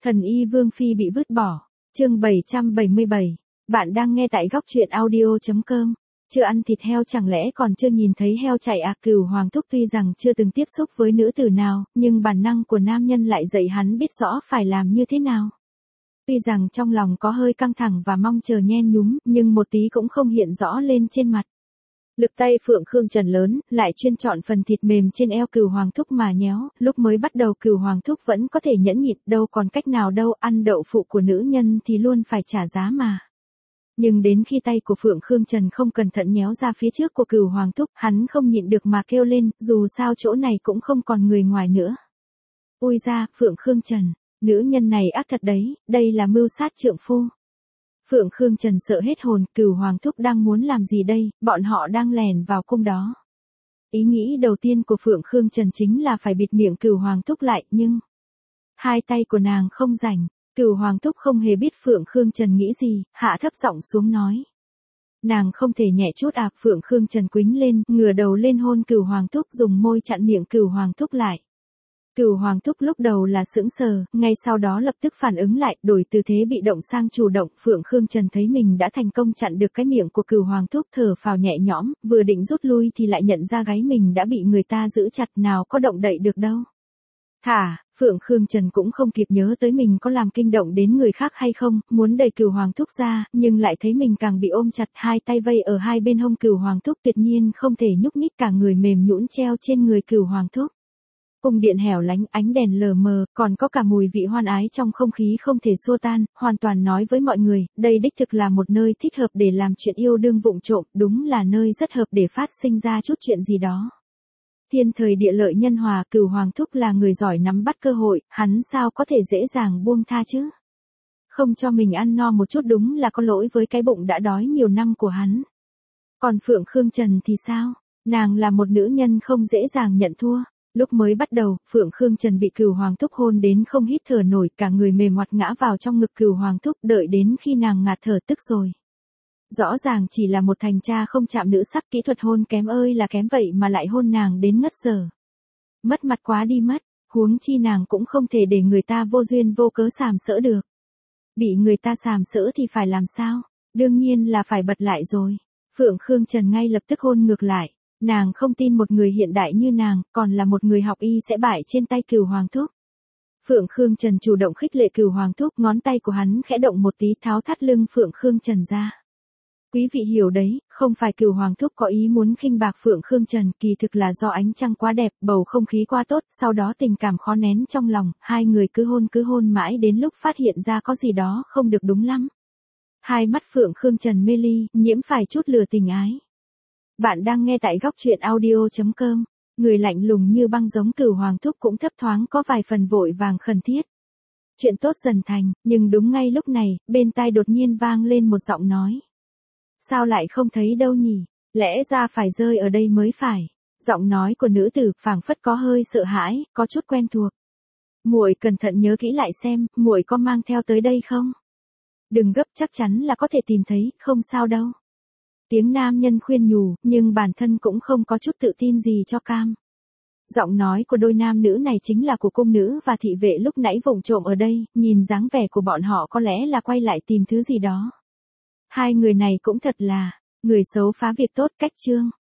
Thần y Vương Phi bị vứt bỏ. Chương 777. Bạn đang nghe tại góc truyện audio.com. Chưa ăn thịt heo chẳng lẽ còn chưa nhìn thấy heo chạy à? Cửu Hoàng Thúc tuy rằng chưa từng tiếp xúc với nữ tử nào, nhưng bản năng của nam nhân lại dạy hắn biết rõ phải làm như thế nào. Tuy rằng trong lòng có hơi căng thẳng và mong chờ nhen nhúm, nhưng một tí cũng không hiện rõ lên trên mặt. Lực tay Phượng Khương Trần lớn, lại chuyên chọn phần thịt mềm trên eo Cửu Hoàng Thúc mà nhéo, lúc mới bắt đầu Cửu Hoàng Thúc vẫn có thể nhẫn nhịn, đâu còn cách nào đâu, ăn đậu phụ của nữ nhân thì luôn phải trả giá mà. Nhưng đến khi tay của Phượng Khương Trần không cẩn thận nhéo ra phía trước của Cửu Hoàng Thúc, hắn không nhịn được mà kêu lên, dù sao chỗ này cũng không còn người ngoài nữa. Ôi ra, Phượng Khương Trần, nữ nhân này ác thật đấy, đây là mưu sát trượng phu. Phượng Khương Trần sợ hết hồn, Cửu Hoàng Thúc đang muốn làm gì đây, bọn họ đang lèn vào cung đó. Ý nghĩ đầu tiên của Phượng Khương Trần chính là phải bịt miệng Cửu Hoàng Thúc lại, nhưng hai tay của nàng không rảnh. Cửu Hoàng Thúc không hề biết Phượng Khương Trần nghĩ gì, hạ thấp giọng xuống nói. Nàng không thể nhẹ chút à? Phượng Khương Trần quýnh lên, ngửa đầu lên hôn Cửu Hoàng Thúc, dùng môi chặn miệng Cửu Hoàng Thúc lại. Cửu Hoàng Thúc lúc đầu là sững sờ, ngay sau đó lập tức phản ứng lại, đổi từ thế bị động sang chủ động. Phượng Khương Trần thấy mình đã thành công chặn được cái miệng của Cửu Hoàng Thúc, thở phào nhẹ nhõm, vừa định rút lui thì lại nhận ra gáy mình đã bị người ta giữ chặt, nào có động đậy được đâu. Thả, Phượng Khương Trần cũng không kịp nhớ tới mình có làm kinh động đến người khác hay không, muốn đẩy Cửu Hoàng Thúc ra, nhưng lại thấy mình càng bị ôm chặt, hai tay vây ở hai bên hông Cửu Hoàng Thúc, tuyệt nhiên không thể nhúc nhích, cả người mềm nhũn treo trên người Cửu Hoàng Thúc. Cung điện hẻo lánh, ánh đèn lờ mờ, còn có cả mùi vị hoan ái trong không khí không thể xua tan, hoàn toàn nói với mọi người, đây đích thực là một nơi thích hợp để làm chuyện yêu đương vụng trộm, đúng là nơi rất hợp để phát sinh ra chút chuyện gì đó. Thiên thời địa lợi nhân hòa, Cửu Hoàng Thúc là người giỏi nắm bắt cơ hội, hắn sao có thể dễ dàng buông tha chứ? Không cho mình ăn no một chút đúng là có lỗi với cái bụng đã đói nhiều năm của hắn. Còn Phượng Khương Trần thì sao? Nàng là một nữ nhân không dễ dàng nhận thua. Lúc mới bắt đầu, Phượng Khương Trần bị Cửu Hoàng Thúc hôn đến không hít thở nổi, cả người mềm oặt ngã vào trong ngực Cửu Hoàng Thúc, đợi đến khi nàng ngạt thở tức rồi. Rõ ràng chỉ là một thành cha không chạm nữ sắc, kỹ thuật hôn kém ơi là kém vậy mà lại hôn nàng đến ngất giờ. Mất mặt quá đi mất, huống chi nàng cũng không thể để người ta vô duyên vô cớ sàm sỡ được. Bị người ta sàm sỡ thì phải làm sao? Đương nhiên là phải bật lại rồi. Phượng Khương Trần ngay lập tức hôn ngược lại. Nàng không tin một người hiện đại như nàng, còn là một người học y sẽ bại trên tay Cửu Hoàng Thúc. Phượng Khương Trần chủ động khích lệ Cửu Hoàng Thúc, ngón tay của hắn khẽ động một tí tháo thắt lưng Phượng Khương Trần ra. Quý vị hiểu đấy, không phải Cửu Hoàng Thúc có ý muốn khinh bạc Phượng Khương Trần, kỳ thực là do ánh trăng quá đẹp, bầu không khí quá tốt, sau đó tình cảm khó nén trong lòng, hai người cứ hôn mãi đến lúc phát hiện ra có gì đó không được đúng lắm. Hai mắt Phượng Khương Trần mê ly, nhiễm phải chút lửa tình ái. Bạn đang nghe tại góc truyện audio.com, người lạnh lùng như băng giống Cửu Hoàng Thúc cũng thấp thoáng có vài phần vội vàng khẩn thiết. Chuyện tốt dần thành, nhưng đúng ngay lúc này, bên tai đột nhiên vang lên một giọng nói. Sao lại không thấy đâu nhỉ? Lẽ ra phải rơi ở đây mới phải. Giọng nói của nữ tử phảng phất có hơi sợ hãi, có chút quen thuộc. Muội cẩn thận nhớ kỹ lại xem, muội có mang theo tới đây không? Đừng gấp, chắc chắn là có thể tìm thấy, không sao đâu. Tiếng nam nhân khuyên nhủ, nhưng bản thân cũng không có chút tự tin gì cho cam. Giọng nói của đôi nam nữ này chính là của cung nữ và thị vệ lúc nãy vụng trộm ở đây, nhìn dáng vẻ của bọn họ có lẽ là quay lại tìm thứ gì đó. Hai người này cũng thật là, người xấu phá việc tốt, cách chương.